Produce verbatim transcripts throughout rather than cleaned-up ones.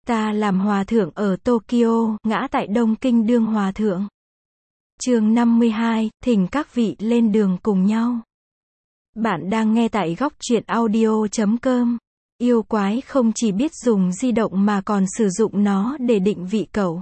Ta làm hòa thượng ở Tokyo, ngã tại Đông Kinh đương hòa thượng. Chương năm mươi hai, thỉnh các vị lên đường cùng nhau. Bạn đang nghe tại góc truyện audio chấm com. Yêu quái không chỉ biết dùng di động mà còn sử dụng nó để định vị cậu.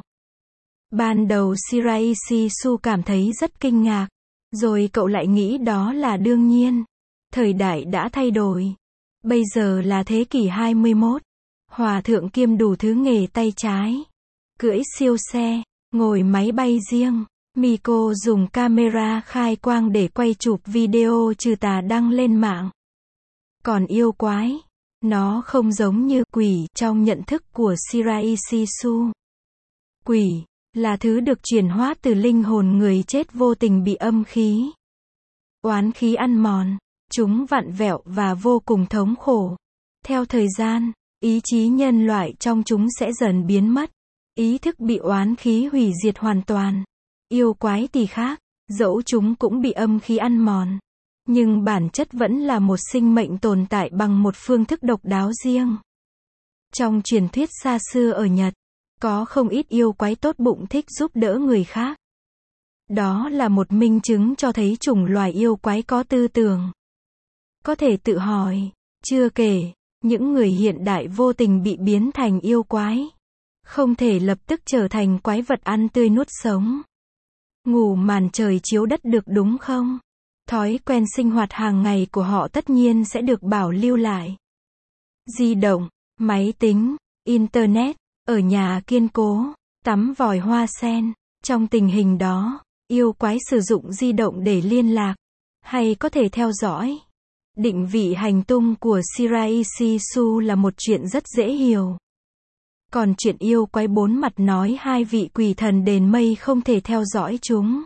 Ban đầu Shiraishi Su cảm thấy rất kinh ngạc. Rồi cậu lại nghĩ đó là đương nhiên. Thời đại đã thay đổi. Bây giờ là thế kỷ hai mươi mốt. Hòa thượng kiêm đủ thứ nghề tay trái. Cưỡi siêu xe, ngồi máy bay riêng. Miko dùng camera khai quang để quay chụp video trừ tà đăng lên mạng. Còn yêu quái, nó không giống như quỷ trong nhận thức của Shiraishi Su. Quỷ là thứ được chuyển hóa từ linh hồn người chết vô tình bị âm khí, oán khí ăn mòn. Chúng vặn vẹo và vô cùng thống khổ. Theo thời gian, ý chí nhân loại trong chúng sẽ dần biến mất. Ý thức bị oán khí hủy diệt hoàn toàn. Yêu quái thì khác, dẫu chúng cũng bị âm khí ăn mòn. Nhưng bản chất vẫn là một sinh mệnh tồn tại bằng một phương thức độc đáo riêng. Trong truyền thuyết xa xưa ở Nhật, có không ít yêu quái tốt bụng thích giúp đỡ người khác. Đó là một minh chứng cho thấy chủng loài yêu quái có tư tưởng, có thể tự hỏi. Chưa kể, những người hiện đại vô tình bị biến thành yêu quái, không thể lập tức trở thành quái vật ăn tươi nuốt sống. Ngủ màn trời chiếu đất được đúng không? Thói quen sinh hoạt hàng ngày của họ tất nhiên sẽ được bảo lưu lại. Di động, máy tính, internet, ở nhà kiên cố, tắm vòi hoa sen. Trong tình hình đó, yêu quái sử dụng di động để liên lạc, hay có thể theo dõi, định vị hành tung của Shiraishi Su là một chuyện rất dễ hiểu. Còn chuyện yêu quái bốn mặt nói hai vị quỷ thần đền mây không thể theo dõi chúng,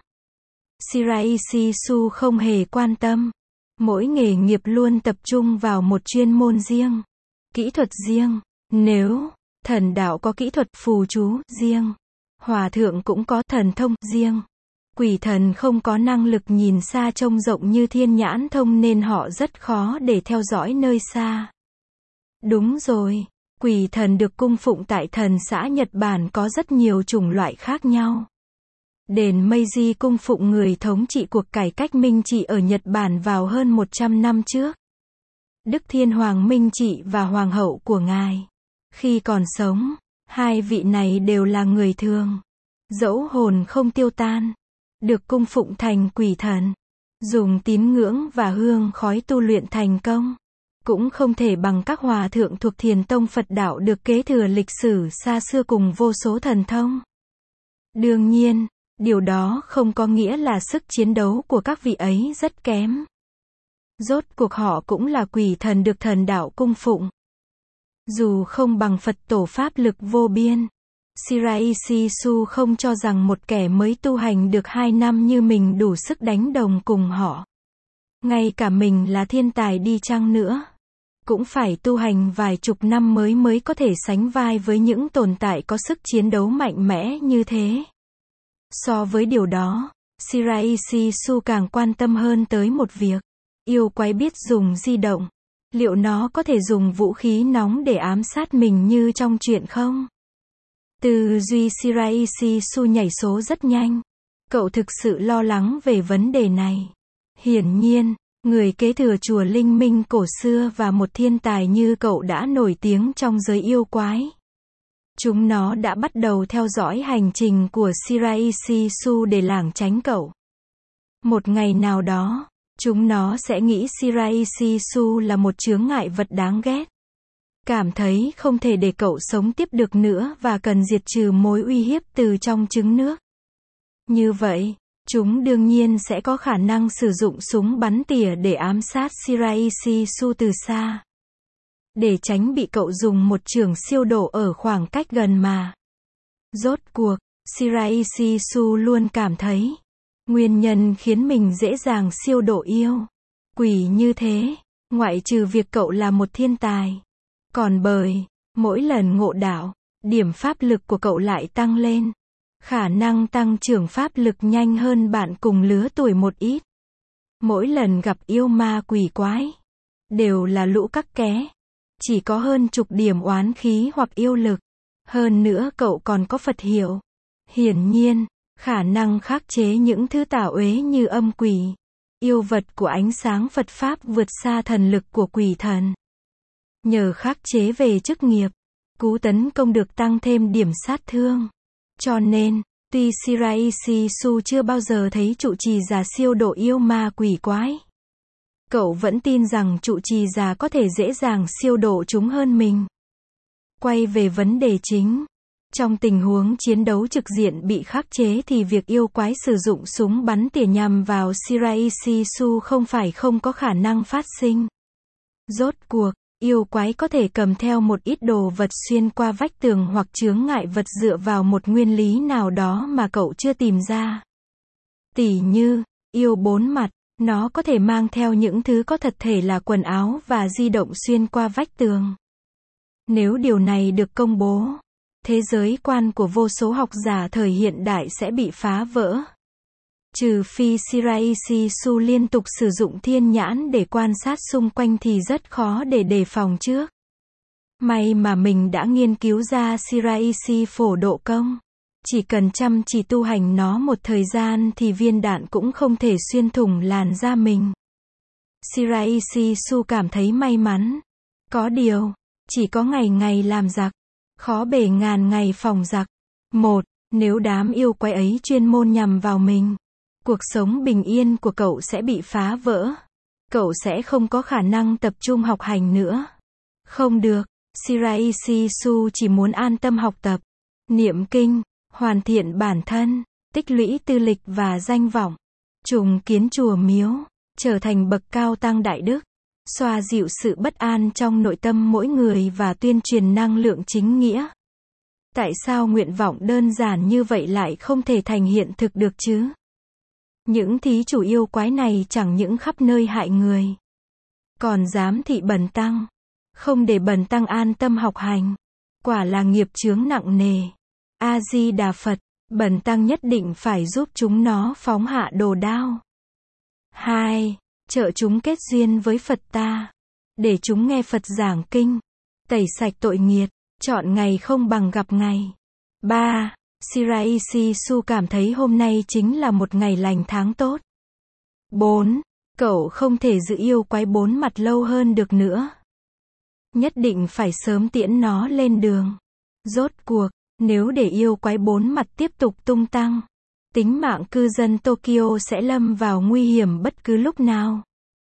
Shiraishi Su không hề quan tâm. Mỗi nghề nghiệp luôn tập trung vào một chuyên môn riêng, kỹ thuật riêng. Nếu thần đạo có kỹ thuật phù chú riêng, hòa thượng cũng có thần thông riêng. Quỷ thần không có năng lực nhìn xa trông rộng như thiên nhãn thông nên họ rất khó để theo dõi nơi xa. Đúng rồi, quỷ thần được cung phụng tại thần xã Nhật Bản có rất nhiều chủng loại khác nhau. Đền Meiji cung phụng người thống trị cuộc cải cách Minh trị ở Nhật Bản vào hơn một trăm năm trước. Đức Thiên Hoàng Minh trị và Hoàng hậu của ngài, khi còn sống, hai vị này đều là người thường. Dẫu hồn không tiêu tan, được cung phụng thành quỷ thần, dùng tín ngưỡng và hương khói tu luyện thành công, cũng không thể bằng các hòa thượng thuộc Thiền tông Phật đạo được kế thừa lịch sử xa xưa cùng vô số thần thông. Đương nhiên, điều đó không có nghĩa là sức chiến đấu của các vị ấy rất kém. Rốt cuộc họ cũng là quỷ thần được thần đạo cung phụng. Dù không bằng Phật tổ pháp lực vô biên, Shiraishi Su không cho rằng một kẻ mới tu hành được hai năm như mình đủ sức đánh đồng cùng họ. Ngay cả mình là thiên tài đi chăng nữa, cũng phải tu hành vài chục năm mới mới có thể sánh vai với những tồn tại có sức chiến đấu mạnh mẽ như thế. So với điều đó, Shiraishi Su càng quan tâm hơn tới một việc. Yêu quái biết dùng di động. Liệu nó có thể dùng vũ khí nóng để ám sát mình như trong truyện không? Tư duy Shiraishi Su nhảy số rất nhanh. Cậu thực sự lo lắng về vấn đề này. Hiển nhiên, người kế thừa chùa Linh Minh cổ xưa và một thiên tài như cậu đã nổi tiếng trong giới yêu quái. Chúng nó đã bắt đầu theo dõi hành trình của Shiraishi Su để lảng tránh cậu. Một ngày nào đó, chúng nó sẽ nghĩ Shiraishi Su là một chướng ngại vật đáng ghét. Cảm thấy không thể để cậu sống tiếp được nữa và cần diệt trừ mối uy hiếp từ trong trứng nước. Như vậy, chúng đương nhiên sẽ có khả năng sử dụng súng bắn tỉa để ám sát Shiraishi Su từ xa. Để tránh bị cậu dùng một chưởng siêu độ ở khoảng cách gần mà. Rốt cuộc, Shiraishi Su luôn cảm thấy, nguyên nhân khiến mình dễ dàng siêu độ yêu quỷ như thế, ngoại trừ việc cậu là một thiên tài, còn bởi, mỗi lần ngộ đạo, điểm pháp lực của cậu lại tăng lên. Khả năng tăng trưởng pháp lực nhanh hơn bạn cùng lứa tuổi một ít. Mỗi lần gặp yêu ma quỷ quái, đều là lũ cắc ké. Chỉ có hơn chục điểm oán khí hoặc yêu lực. Hơn nữa cậu còn có Phật hiệu. Hiển nhiên, khả năng khắc chế những thứ tà uế như âm quỷ, yêu vật của ánh sáng Phật Pháp vượt xa thần lực của quỷ thần. Nhờ khắc chế về chức nghiệp, cú tấn công được tăng thêm điểm sát thương. Cho nên, tuy Shiraishi Su chưa bao giờ thấy trụ trì già siêu độ yêu ma quỷ quái, cậu vẫn tin rằng trụ trì già có thể dễ dàng siêu độ chúng hơn mình. Quay về vấn đề chính. Trong tình huống chiến đấu trực diện bị khắc chế thì việc yêu quái sử dụng súng bắn tỉa nhằm vào Shiraishi Su không phải không có khả năng phát sinh. Rốt cuộc, yêu quái có thể cầm theo một ít đồ vật xuyên qua vách tường hoặc chướng ngại vật dựa vào một nguyên lý nào đó mà cậu chưa tìm ra. Tỉ như, yêu bốn mặt, nó có thể mang theo những thứ có thật thể là quần áo và di động xuyên qua vách tường. Nếu điều này được công bố, thế giới quan của vô số học giả thời hiện đại sẽ bị phá vỡ. Trừ phi Shiraishi Su liên tục sử dụng thiên nhãn để quan sát xung quanh thì rất khó để đề phòng trước. May mà mình đã nghiên cứu ra Shiraishi phổ độ công. Chỉ cần chăm chỉ tu hành nó một thời gian thì viên đạn cũng không thể xuyên thủng làn da mình. Shiraishi Su cảm thấy may mắn. Có điều, chỉ có ngày ngày làm giặc, khó bề ngàn ngày phòng giặc. Một, nếu đám yêu quái ấy chuyên môn nhằm vào mình, cuộc sống bình yên của cậu sẽ bị phá vỡ. Cậu sẽ không có khả năng tập trung học hành nữa. Không được, Shiraishi Su chỉ muốn an tâm học tập, niệm kinh, hoàn thiện bản thân, tích lũy tư lịch và danh vọng, trùng kiến chùa miếu, trở thành bậc cao tăng đại đức, xoa dịu sự bất an trong nội tâm mỗi người và tuyên truyền năng lượng chính nghĩa. Tại sao nguyện vọng đơn giản như vậy lại không thể thành hiện thực được chứ? Những thí chủ yêu quái này chẳng những khắp nơi hại người, còn dám thị bần tăng, không để bần tăng an tâm học hành. Quả là nghiệp chướng nặng nề. A-di-đà Phật, bần tăng nhất định phải giúp chúng nó phóng hạ đồ đao. Hai. Trợ chúng kết duyên với Phật ta, để chúng nghe Phật giảng kinh, tẩy sạch tội nghiệt, chọn ngày không bằng gặp ngày. Ba. Shiraishi Su cảm thấy hôm nay chính là một ngày lành tháng tốt. Bốn. Cậu không thể giữ yêu quái bốn mặt lâu hơn được nữa. Nhất định phải sớm tiễn nó lên đường. Rốt cuộc, nếu để yêu quái bốn mặt tiếp tục tung tăng, tính mạng cư dân Tokyo sẽ lâm vào nguy hiểm bất cứ lúc nào.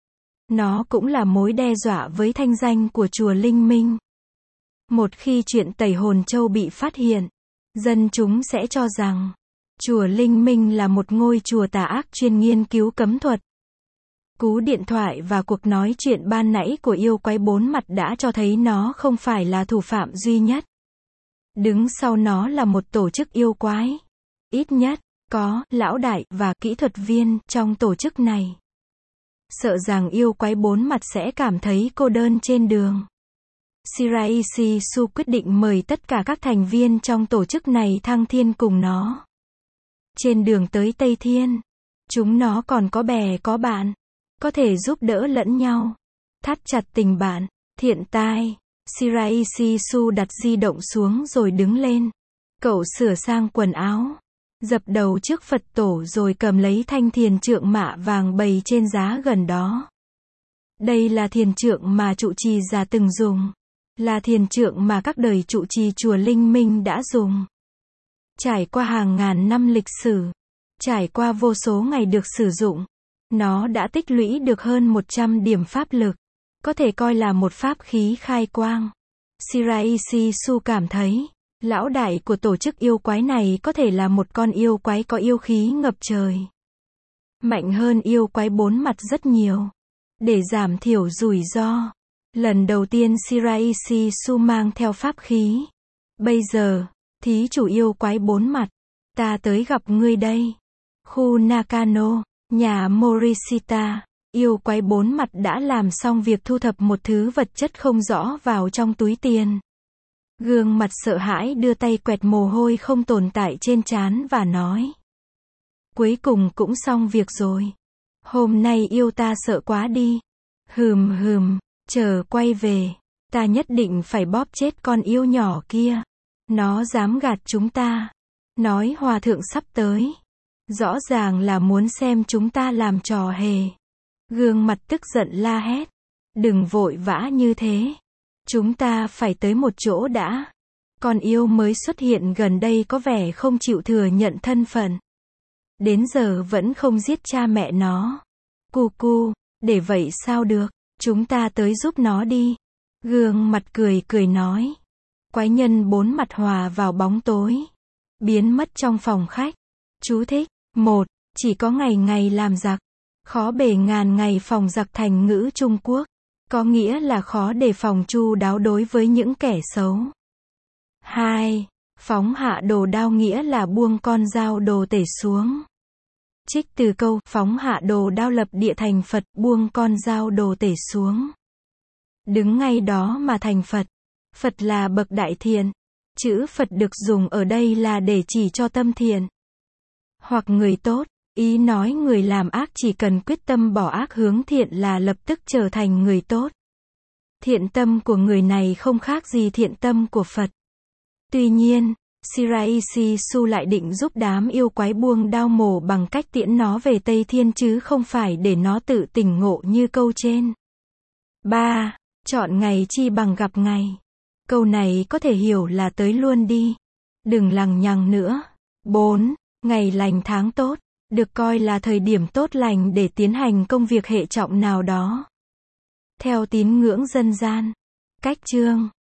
Nó cũng là mối đe dọa với thanh danh của chùa Linh Minh. Một khi chuyện tẩy hồn châu bị phát hiện, dân chúng sẽ cho rằng chùa Linh Minh là một ngôi chùa tà ác chuyên nghiên cứu cấm thuật. Cú điện thoại và cuộc nói chuyện ban nãy của yêu quái bốn mặt đã cho thấy nó không phải là thủ phạm duy nhất. Đứng sau nó là một tổ chức yêu quái. Ít nhất, có lão đại và kỹ thuật viên trong tổ chức này. Sợ rằng yêu quái bốn mặt sẽ cảm thấy cô đơn trên đường. Shiraishi Su quyết định mời tất cả các thành viên trong tổ chức này thăng thiên cùng nó. Trên đường tới Tây Thiên, chúng nó còn có bè có bạn, có thể giúp đỡ lẫn nhau, thắt chặt tình bạn, thiện tai. Shiraishi Su đặt di động xuống rồi đứng lên. Cậu sửa sang quần áo, dập đầu trước Phật tổ rồi cầm lấy thanh thiền trượng mạ vàng bày trên giá gần đó. Đây là thiền trượng mà trụ trì già từng dùng, là thiền trượng mà các đời trụ trì chùa Linh Minh đã dùng. Trải qua hàng ngàn năm lịch sử, trải qua vô số ngày được sử dụng, nó đã tích lũy được hơn một trăm điểm pháp lực, có thể coi là một pháp khí khai quang. Shiraishi Su cảm thấy, lão đại của tổ chức yêu quái này có thể là một con yêu quái có yêu khí ngập trời. Mạnh hơn yêu quái bốn mặt rất nhiều. Để giảm thiểu rủi ro, lần đầu tiên Shiraishi Su mang theo pháp khí. Bây giờ, thí chủ yêu quái bốn mặt, ta tới gặp ngươi đây. Khu Nakano, nhà Morishita, yêu quái bốn mặt đã làm xong việc thu thập một thứ vật chất không rõ vào trong túi tiền. Gương mặt sợ hãi đưa tay quẹt mồ hôi không tồn tại trên trán và nói. Cuối cùng cũng xong việc rồi. Hôm nay yêu ta sợ quá đi. Hừm hừm, chờ quay về, ta nhất định phải bóp chết con yêu nhỏ kia. Nó dám gạt chúng ta. Nói hòa thượng sắp tới. Rõ ràng là muốn xem chúng ta làm trò hề. Gương mặt tức giận la hét. Đừng vội vã như thế. Chúng ta phải tới một chỗ đã. Con yêu mới xuất hiện gần đây có vẻ không chịu thừa nhận thân phận. Đến giờ vẫn không giết cha mẹ nó. Cu cu, để vậy sao được, chúng ta tới giúp nó đi. Gương mặt cười cười nói. Quái nhân bốn mặt hòa vào bóng tối. Biến mất trong phòng khách. Chú thích. Một. Chỉ có ngày ngày làm giặc. Khó bề ngàn ngày phòng giặc thành ngữ Trung Quốc. Có nghĩa là khó đề phòng chu đáo đối với những kẻ xấu. Hai. Phóng hạ đồ đao nghĩa là buông con dao đồ tể xuống. Trích từ câu phóng hạ đồ đao lập địa thành Phật, buông con dao đồ tể xuống. Đứng ngay đó mà thành Phật. Phật là bậc đại thiện. Chữ Phật được dùng ở đây là để chỉ cho tâm thiện. Hoặc người tốt, ý nói người làm ác chỉ cần quyết tâm bỏ ác hướng thiện là lập tức trở thành người tốt. Thiện tâm của người này không khác gì thiện tâm của Phật. Tuy nhiên, Shiraishi Su lại định giúp đám yêu quái buông đao mổ bằng cách tiễn nó về Tây Thiên chứ không phải để nó tự tỉnh ngộ như câu trên. ba. Chọn ngày chi bằng gặp ngày. Câu này có thể hiểu là tới luôn đi. Đừng lằng nhằng nữa. bốn. Ngày lành tháng tốt. Được coi là thời điểm tốt lành để tiến hành công việc hệ trọng nào đó. Theo tín ngưỡng dân gian. Cách chương.